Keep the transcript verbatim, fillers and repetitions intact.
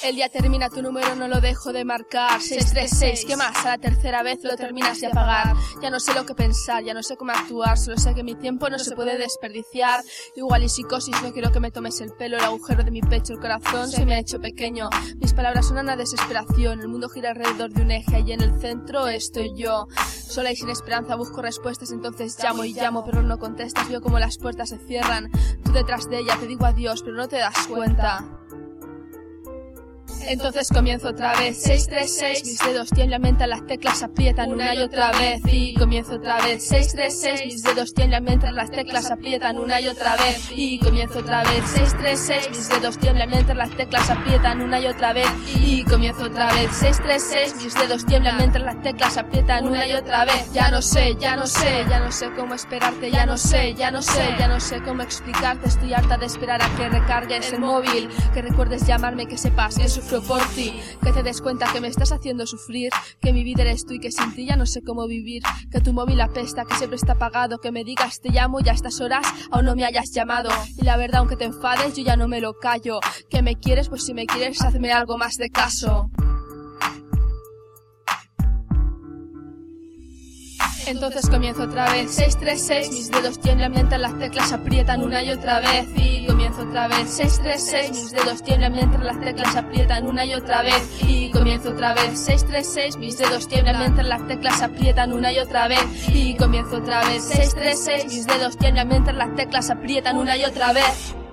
El día termina, tu número no lo dejo de marcar. Seis tres seis, ¿qué más? A la tercera vez lo terminas de apagar. Ya no sé lo que pensar, ya no sé cómo actuar. Solo sé que mi tiempo no se puede desperdiciar. Igual y psicosis, no quiero que me tomes el pelo. El agujero de mi pecho, el corazón se me ha hecho pequeño. Mis palabras suenan a desesperación. El mundo gira alrededor de un eje y en el centro estoy yo. Sola y sin esperanza busco respuestas, entonces llamo y llamo, pero no contestas. Veo como las puertas se cierran. Tú detrás de ella, te digo adiós, pero no te das cuenta. Entonces comienzo otra vez. Seis tres seis, mis dedos tiemblan mientras las teclas aprietan una y otra vez. Y comienzo otra vez. Seis tres seis, mis dedos tiemblan mientras las teclas aprietan una y otra vez. Y comienzo otra vez. Seis tres seis, mis dedos tiemblan mientras las teclas aprietan una y otra vez. Y comienzo otra vez. Seis tres seis, mis dedos tiemblan mientras las teclas aprietan una y otra vez. Ya no sé, ya no sé, ya no sé cómo esperarte, ya no sé, ya no sé, ya no sé cómo explicarte. Estoy harta de esperar a que recargues el móvil, que recuerdes llamarme, que sepas que sufro por ti, que te des cuenta que me estás haciendo sufrir, que mi vida eres tú y que sin ti ya no sé cómo vivir, que tu móvil apesta, que siempre está apagado, que me digas te llamo y a estas horas aún no me hayas llamado. Y la verdad, aunque te enfades, yo ya no me lo callo. Que me quieres, pues si me quieres, hazme algo más de caso. Entonces comienzo otra vez. Seis tres seis, mis dedos tiemblan mientras las teclas aprietan una y otra vez. Y comienzo otra vez. Seis tres seis, mis dedos tiemblan mientras las teclas aprietan una y otra vez. Y comienzo otra vez. Seis tres seis, mis dedos tiemblan mientras las teclas aprietan una y otra vez. Y comienzo otra vez. Seis tres seis, mis dedos tiemblan mientras las teclas aprietan una y otra vez.